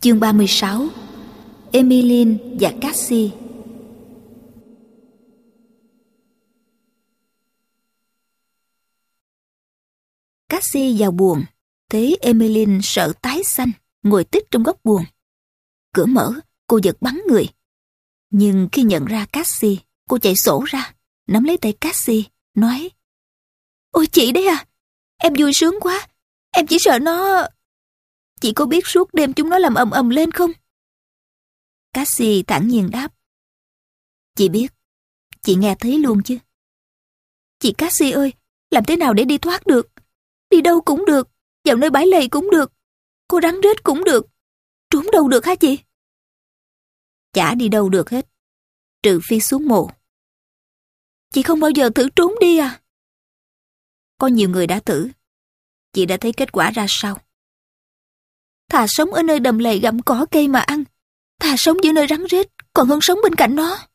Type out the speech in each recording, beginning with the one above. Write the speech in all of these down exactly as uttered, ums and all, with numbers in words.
Chương ba mươi sáu. Emmeline và Cassie. Cassie vào buồng, thấy Emmeline sợ tái xanh, ngồi tít trong góc buồng. Cửa mở, cô giật bắn người. Nhưng khi nhận ra Cassie, cô chạy sổ ra, nắm lấy tay Cassie, nói: "Ôi chị đấy à, em vui sướng quá, em chỉ sợ nó... Chị có biết suốt đêm chúng nó làm ầm ầm lên không?" Cassie thản nhiên đáp: "Chị biết, chị nghe thấy luôn chứ." "Chị Cassie ơi, làm thế nào để đi thoát được? Đi đâu cũng được, vào nơi bãi lầy cũng được, cô rắn rết cũng được, trốn đâu được hả chị?" "Chả đi đâu được hết, trừ phi xuống mồ." "Chị không bao giờ thử trốn đi à?" "Có nhiều người đã thử, chị đã thấy kết quả ra sao." "Thà sống ở nơi đầm lầy gặm cỏ cây mà ăn, thà sống giữa nơi rắn rết còn hơn sống bên cạnh nó."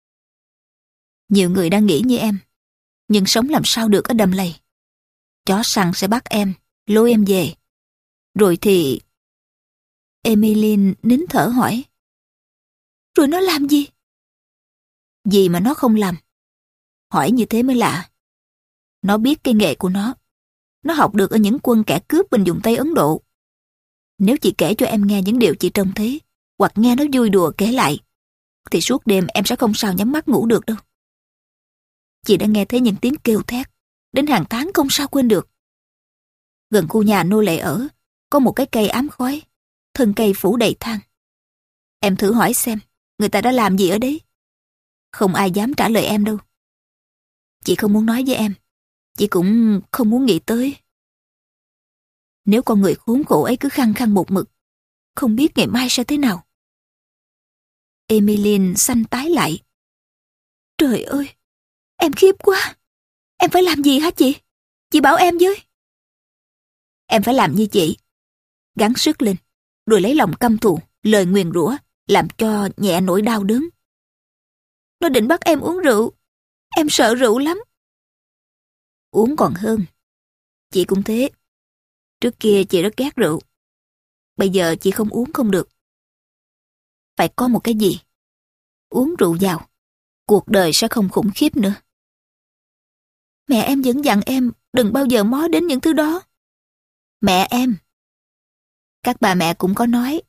"Nhiều người đang nghĩ như em, nhưng sống làm sao được ở đầm lầy. Chó săn sẽ bắt em, lôi em về. Rồi thì..." Emmeline nín thở hỏi: "Rồi nó làm gì?" "Gì mà nó không làm? Hỏi như thế mới lạ. Nó biết cái nghề của nó. Nó học được ở những quân kẻ cướp bên vùng Tây Ấn Độ. Nếu chị kể cho em nghe những điều chị trông thấy, hoặc nghe nó vui đùa kể lại, thì suốt đêm em sẽ không sao nhắm mắt ngủ được đâu. Chị đã nghe thấy những tiếng kêu thét, đến hàng tháng không sao quên được. Gần khu nhà nô lệ ở, có một cái cây ám khói, thân cây phủ đầy than. Em thử hỏi xem, người ta đã làm gì ở đấy? Không ai dám trả lời em đâu. Chị không muốn nói với em, chị cũng không muốn nghĩ tới. Nếu con người khốn khổ ấy cứ khăng khăng một mực, không biết ngày mai sẽ thế nào." Emmeline xanh tái lại. "Trời ơi, em khiếp quá. Em phải làm gì hả chị? Chị bảo em với." "Em phải làm như chị. Gắng sức lên, rồi lấy lòng căm thù, lời nguyền rủa, làm cho nhẹ nỗi đau đớn." "Nó định bắt em uống rượu. Em sợ rượu lắm." "Uống còn hơn. Chị cũng thế. Trước kia chị rất ghét rượu. Bây giờ chị không uống không được. Phải có một cái gì. Uống rượu vào, cuộc đời sẽ không khủng khiếp nữa." "Mẹ em vẫn dặn em đừng bao giờ mó đến những thứ đó." "Mẹ em? Các bà mẹ cũng có nói.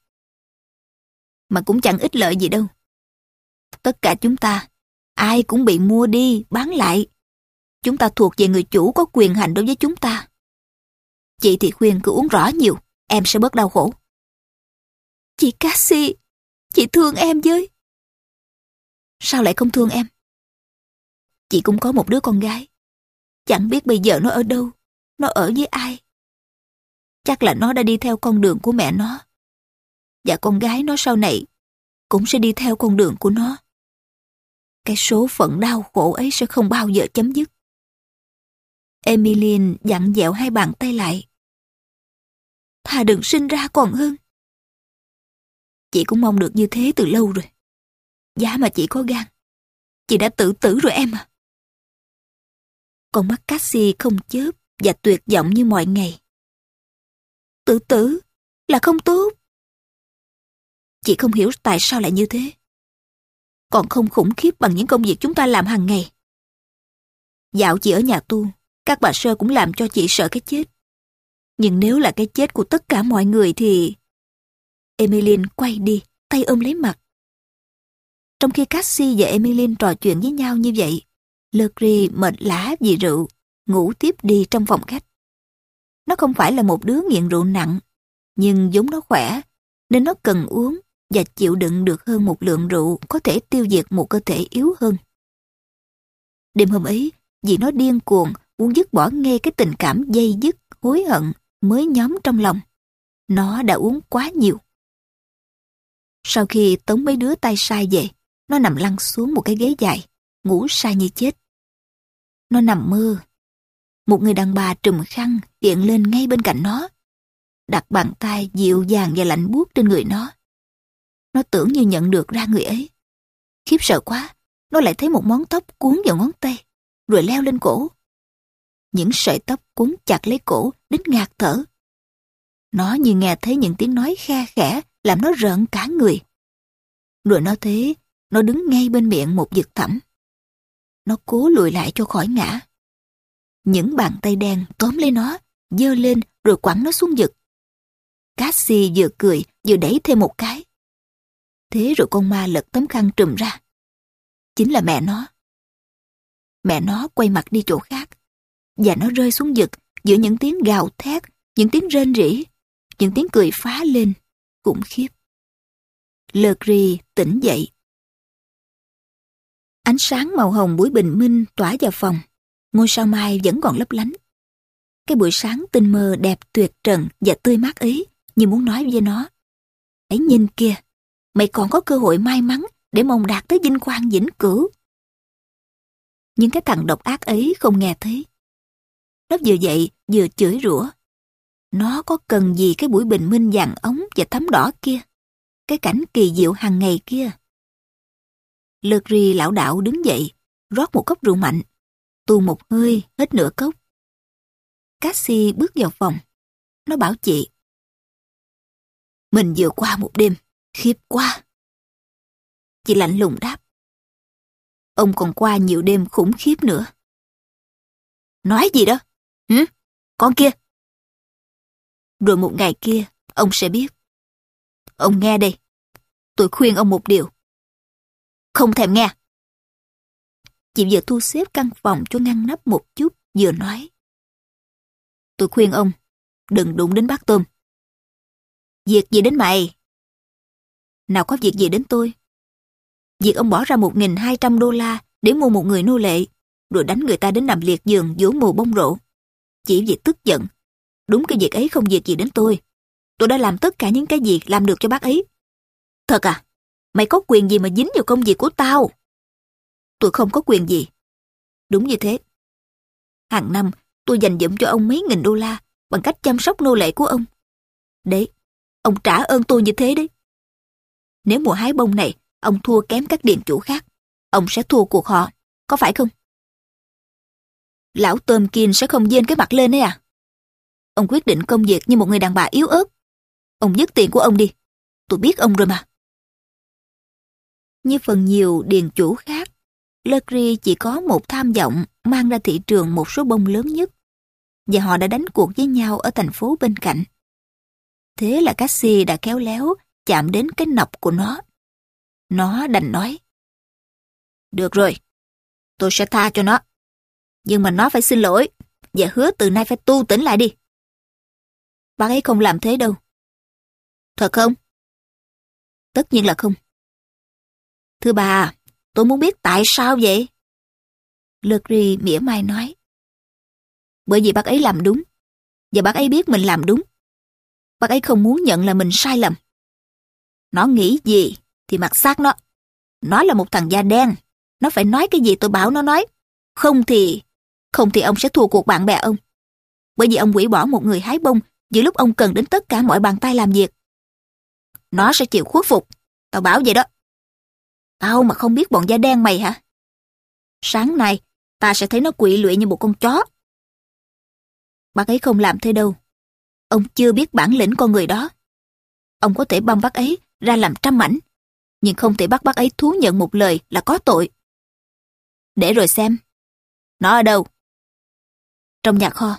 Mà cũng chẳng ích lợi gì đâu. Tất cả chúng ta, ai cũng bị mua đi, bán lại. Chúng ta thuộc về người chủ có quyền hành đối với chúng ta. Chị thì khuyên cứ uống rõ nhiều, em sẽ bớt đau khổ." "Chị Cassie, chị thương em với." "Sao lại không thương em? Chị cũng có một đứa con gái. Chẳng biết bây giờ nó ở đâu, nó ở với ai. Chắc là nó đã đi theo con đường của mẹ nó. Và con gái nó sau này cũng sẽ đi theo con đường của nó. Cái số phận đau khổ ấy sẽ không bao giờ chấm dứt." Emmeline vặn vẹo hai bàn tay lại. "Thà đừng sinh ra còn hơn." "Chị cũng mong được như thế từ lâu rồi. Giá mà chị có gan, chị đã tự tử rồi em à." Con mắt Cassie không chớp và tuyệt vọng như mọi ngày. "Tự tử là không tốt." "Chị không hiểu tại sao lại như thế. Còn không khủng khiếp bằng những công việc chúng ta làm hàng ngày. Dạo chị ở nhà tu, các bà sơ cũng làm cho chị sợ cái chết. Nhưng nếu là cái chết của tất cả mọi người thì..." Emmeline quay đi, tay ôm lấy mặt. Trong khi Cassie và Emmeline trò chuyện với nhau như vậy, Legris mệt lả vì rượu, ngủ tiếp đi trong phòng khách. Nó không phải là một đứa nghiện rượu nặng, nhưng vốn nó khỏe, nên nó cần uống và chịu đựng được hơn một lượng rượu có thể tiêu diệt một cơ thể yếu hơn. Đêm hôm ấy, vì nó điên cuồng, muốn dứt bỏ ngay cái tình cảm dây dứt, hối hận mới nhóm trong lòng, nó đã uống quá nhiều. Sau khi tống mấy đứa tay sai về, nó nằm lăn xuống một cái ghế dài, ngủ say như chết. Nó nằm mơ. Một người đàn bà trùm khăn hiện lên ngay bên cạnh nó, đặt bàn tay dịu dàng và lạnh buốt trên người nó. Nó tưởng như nhận được ra người ấy. Khiếp sợ quá, nó lại thấy một món tóc cuốn vào ngón tay, rồi leo lên cổ. Những sợi tóc cuốn chặt lấy cổ đến ngạt thở. Nó như nghe thấy những tiếng nói khe khẽ làm nó rợn cả người. Rồi nó thế, nó đứng ngay bên miệng một vực thẳm. Nó cố lùi lại cho khỏi ngã. Những bàn tay đen tóm lấy nó, giơ lên rồi quẳng nó xuống vực. Cassie vừa cười vừa đẩy thêm một cái. Thế rồi con ma lật tấm khăn trùm ra. Chính là mẹ nó. Mẹ nó quay mặt đi chỗ khác, và nó rơi xuống vực giữa những tiếng gào thét, những tiếng rên rỉ, những tiếng cười phá lên, khủng khiếp. Legree tỉnh dậy. Ánh sáng màu hồng buổi bình minh tỏa vào phòng. Ngôi sao mai vẫn còn lấp lánh. Cái buổi sáng tinh mơ đẹp tuyệt trần và tươi mát ấy như muốn nói với nó: hãy nhìn kìa, mày còn có cơ hội may mắn để mong đạt tới vinh quang vĩnh cửu. Nhưng cái thằng độc ác ấy không nghe thấy. Nó vừa dậy vừa chửi rủa. Nó có cần gì cái buổi bình minh vàng ống và thắm đỏ kia, cái cảnh kỳ diệu hàng ngày kia. Legree lảo đảo đứng dậy, rót một cốc rượu mạnh, tuôn một hơi hết nửa cốc. Cassie bước vào phòng. Nó bảo chị: mình vừa qua một đêm khiếp quá. Chị lạnh lùng đáp: ông còn qua nhiều đêm khủng khiếp nữa. Nói gì đó? Hử? Con kia? Rồi một ngày kia, ông sẽ biết. Ông nghe đây. Tôi khuyên ông một điều. Không thèm nghe. Chị vừa thu xếp căn phòng cho ngăn nắp một chút, vừa nói: tôi khuyên ông đừng đụng đến bát tôm. Việc gì đến mày? Nào có việc gì đến tôi? Việc ông bỏ ra một nghìn hai trăm đô la để mua một người nô lệ, rồi đánh người ta đến nằm liệt giường giữa mùa bông rộ. Chỉ vì tức giận. Đúng cái việc ấy không việc gì đến tôi. Tôi đã làm tất cả những cái gì làm được cho bác ấy. Thật à? Mày có quyền gì mà dính vào công việc của tao? Tôi không có quyền gì. Đúng như thế. Hàng năm tôi dành dụm cho ông mấy nghìn đô la bằng cách chăm sóc nô lệ của ông. Đấy, ông trả ơn tôi như thế đấy. Nếu mùa hái bông này ông thua kém các điền chủ khác, ông sẽ thua cuộc họ, có phải không? Lão tôm kia sẽ không dên cái mặt lên đấy à? Ông quyết định công việc như một người đàn bà yếu ớt. Ông dứt tiền của ông đi. Tôi biết ông rồi mà. Như phần nhiều điền chủ khác, Legree chỉ có một tham vọng mang ra thị trường một số bông lớn nhất, và họ đã đánh cuộc với nhau ở thành phố bên cạnh. Thế là Cassie đã khéo léo chạm đến cái nọc của nó. Nó đành nói: được rồi, tôi sẽ tha cho nó. Nhưng mà nó phải xin lỗi và hứa từ nay phải tu tỉnh lại đi. Bác ấy không làm thế đâu. Thật không? Tất nhiên là không. Thưa bà, tôi muốn biết tại sao vậy? Legree mỉa mai nói: bởi vì bác ấy làm đúng, và bác ấy biết mình làm đúng. Bác ấy không muốn nhận là mình sai lầm. Nó nghĩ gì thì mặc xác nó. Nó là một thằng da đen. Nó phải nói cái gì tôi bảo nó nói. Không thì... Không thì ông sẽ thua cuộc bạn bè ông. Bởi vì ông hủy bỏ một người hái bông giữa lúc ông cần đến tất cả mọi bàn tay làm việc. Nó sẽ chịu khuất phục. Tao bảo vậy đó. Tao mà không biết bọn da đen mày hả? Sáng nay, ta sẽ thấy nó quỵ lụy như một con chó. Bác ấy không làm thế đâu. Ông chưa biết bản lĩnh con người đó. Ông có thể băm bác ấy ra làm trăm mảnh, nhưng không thể bắt bác ấy thú nhận một lời là có tội. Để rồi xem. Nó ở đâu? Trong nhà kho.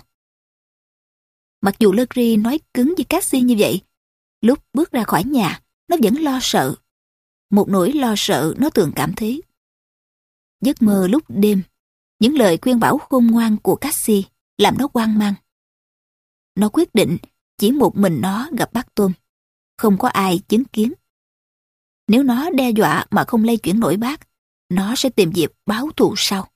Mặc dù Legree nói cứng với Cassie như vậy, lúc bước ra khỏi nhà, nó vẫn lo sợ. Một nỗi lo sợ nó thường cảm thấy. Giấc mơ lúc đêm, những lời khuyên bảo khôn ngoan của Cassie làm nó hoang mang. Nó quyết định chỉ một mình nó gặp bác Tôm, không có ai chứng kiến. Nếu nó đe dọa mà không lay chuyển nổi bác, nó sẽ tìm dịp báo thù sau.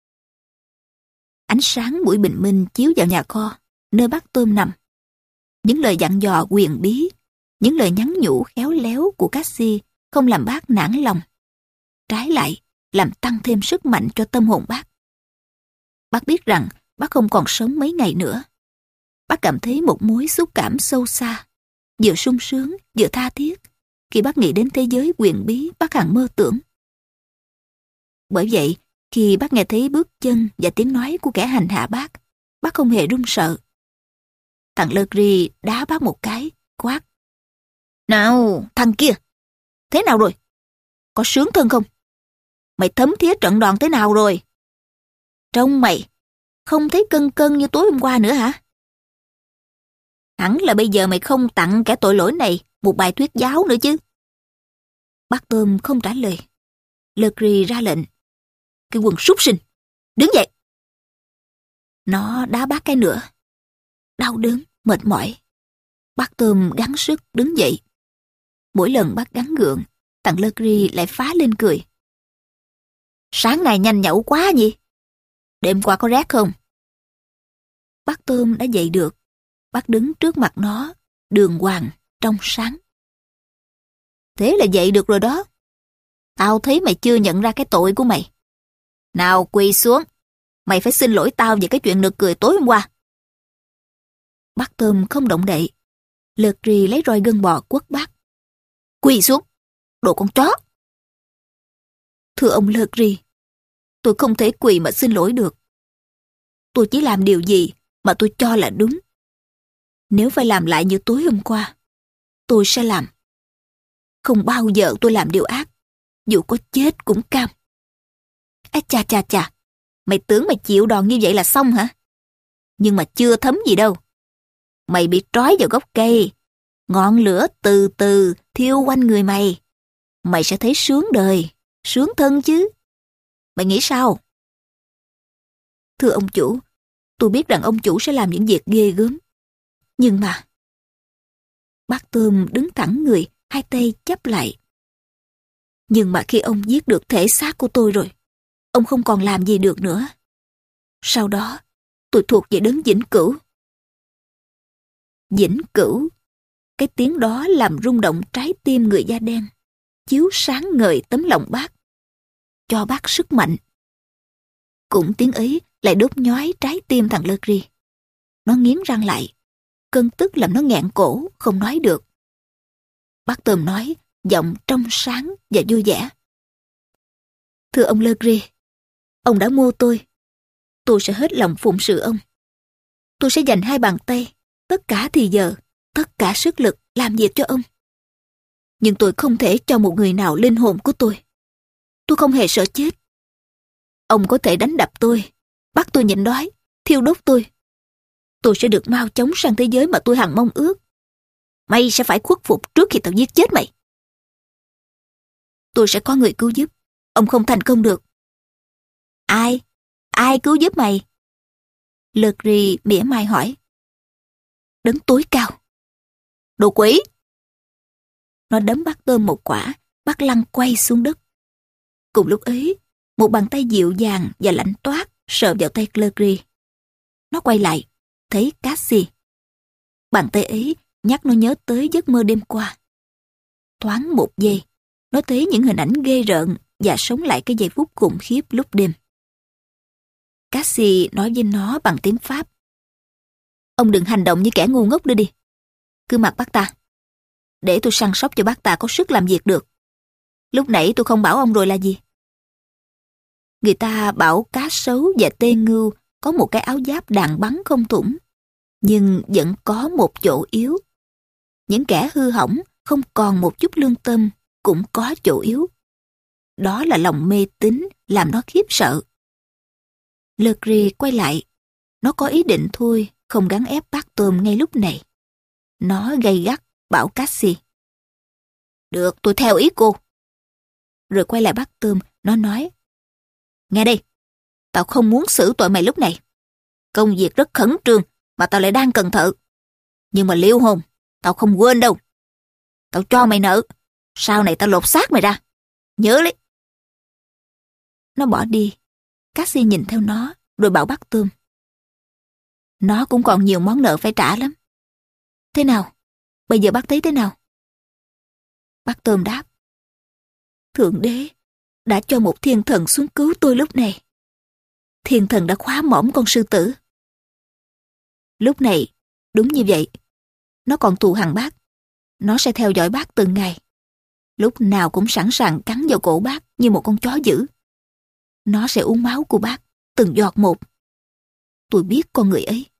Ánh sáng buổi bình minh chiếu vào nhà kho, nơi bác Tôm nằm. Những lời dặn dò quyền bí, những lời nhắn nhủ khéo léo của Cassie không làm bác nản lòng. Trái lại, làm tăng thêm sức mạnh cho tâm hồn bác. Bác biết rằng bác không còn sống mấy ngày nữa. Bác cảm thấy một mối xúc cảm sâu xa, vừa sung sướng, vừa tha thiết, khi bác nghĩ đến thế giới quyền bí bác hằng mơ tưởng. Bởi vậy, khi bác nghe thấy bước chân và tiếng nói của kẻ hành hạ bác, bác không hề run sợ. Thằng Legree đá bác một cái, quát: Nào, thằng kia, thế nào rồi? Có sướng thân không? Mày thấm thía trận đòn thế nào rồi? Trông mày, không thấy cân cân như tối hôm qua nữa hả? Hẳn là bây giờ mày không tặng kẻ tội lỗi này một bài thuyết giáo nữa chứ. Bác Tôm không trả lời. Legree ra lệnh. Cái quần súc sinh, đứng dậy. Nó đá bác cái nữa. Đau đớn, mệt mỏi. Bác Tôm gắng sức đứng dậy. Mỗi lần bác gắng gượng, thằng Legree lại phá lên cười. Sáng nay nhanh nhẩu quá nhỉ? Đêm qua có rét không? Bác Tôm đã dậy được. Bác đứng trước mặt nó, đường hoàng, trong sáng. Thế là dậy được rồi đó. Tao thấy mày chưa nhận ra cái tội của mày. Nào quỳ xuống, mày phải xin lỗi tao về cái chuyện nực cười tối hôm qua. Bác Tôm không động đậy. Legree lấy roi gân bò quất bác. Quỳ xuống, đồ con chó. Thưa ông Legree, tôi không thể quỳ mà xin lỗi được. Tôi chỉ làm điều gì mà tôi cho là đúng. Nếu phải làm lại như tối hôm qua, tôi sẽ làm. Không bao giờ tôi làm điều ác, dù có chết cũng cam. Á chà chà chà, mày tưởng mày chịu đòn như vậy là xong hả? Nhưng mà chưa thấm gì đâu. Mày bị trói vào gốc cây, ngọn lửa từ từ thiêu quanh người mày. Mày sẽ thấy sướng đời, sướng thân chứ. Mày nghĩ sao? Thưa ông chủ, tôi biết rằng ông chủ sẽ làm những việc ghê gớm. Nhưng mà... Bác Tôm đứng thẳng người, hai tay chắp lại. Nhưng mà khi ông giết được thể xác của tôi rồi, ông không còn làm gì được nữa. Sau đó, tôi thuộc về đấng vĩnh cửu. Vĩnh cửu, cái tiếng đó làm rung động trái tim người da đen, chiếu sáng ngời tấm lòng bác, cho bác sức mạnh. Cũng tiếng ấy lại đốt nhói trái tim thằng Legree. Nó nghiến răng lại, cơn tức làm nó nghẹn cổ, không nói được. Bác Tôm nói, giọng trong sáng và vui vẻ. Thưa ông Legree, ông đã mua tôi. Tôi sẽ hết lòng phụng sự ông. Tôi sẽ dành hai bàn tay, tất cả thì giờ, tất cả sức lực làm việc cho ông. Nhưng tôi không thể cho một người nào linh hồn của tôi. Tôi không hề sợ chết. Ông có thể đánh đập tôi, bắt tôi nhịn đói, thiêu đốt tôi. Tôi sẽ được mau chóng sang thế giới mà tôi hằng mong ước. Mày sẽ phải khuất phục trước khi tao giết chết mày. Tôi sẽ có người cứu giúp. Ông không thành công được. Ai? Ai cứu giúp mày? Legree mỉa mai hỏi. Đấng tối cao. Đồ quỷ! Nó đấm bác Tôm một quả, bác lăn quay xuống đất. Cùng lúc ấy, một bàn tay dịu dàng và lạnh toát sờ vào tay Legree. Nó quay lại, thấy Cassie. Bàn tay ấy nhắc nó nhớ tới giấc mơ đêm qua. Thoáng một giây, nó thấy những hình ảnh ghê rợn và sống lại cái giây phút khủng khiếp lúc đêm. Cassie nói với nó bằng tiếng Pháp. Ông đừng hành động như kẻ ngu ngốc nữa đi. Cứ mặc bác ta. Để tôi săn sóc cho bác ta có sức làm việc được. Lúc nãy tôi không bảo ông rồi là gì? Người ta bảo cá sấu và tê ngưu có một cái áo giáp đạn bắn không thủng, nhưng vẫn có một chỗ yếu. Những kẻ hư hỏng không còn một chút lương tâm cũng có chỗ yếu. Đó là lòng mê tín làm nó khiếp sợ. Legree quay lại. Nó có ý định thôi, không gắng ép bác Tôm ngay lúc này. Nó gay gắt bảo Cassie. Được, tôi theo ý cô. Rồi quay lại bác Tôm, nó nói. Nghe đây, tao không muốn xử tội mày lúc này. Công việc rất khẩn trương mà tao lại đang cần thợ. Nhưng mà liêu hồn, tao không quên đâu. Tao cho mày nợ, sau này tao lột xác mày ra. Nhớ lấy. Nó bỏ đi. Cassie nhìn theo nó, rồi bảo bác Tôm. Nó cũng còn nhiều món nợ phải trả lắm. Thế nào? Bây giờ bác thấy thế nào? Bác Tôm đáp. Thượng đế đã cho một thiên thần xuống cứu tôi lúc này. Thiên thần đã khóa mõm con sư tử. Lúc này, đúng như vậy. Nó còn thù hằn bác. Nó sẽ theo dõi bác từng ngày. Lúc nào cũng sẵn sàng cắn vào cổ bác như một con chó dữ. Nó sẽ uống máu của bác, từng giọt một. Tôi biết con người ấy.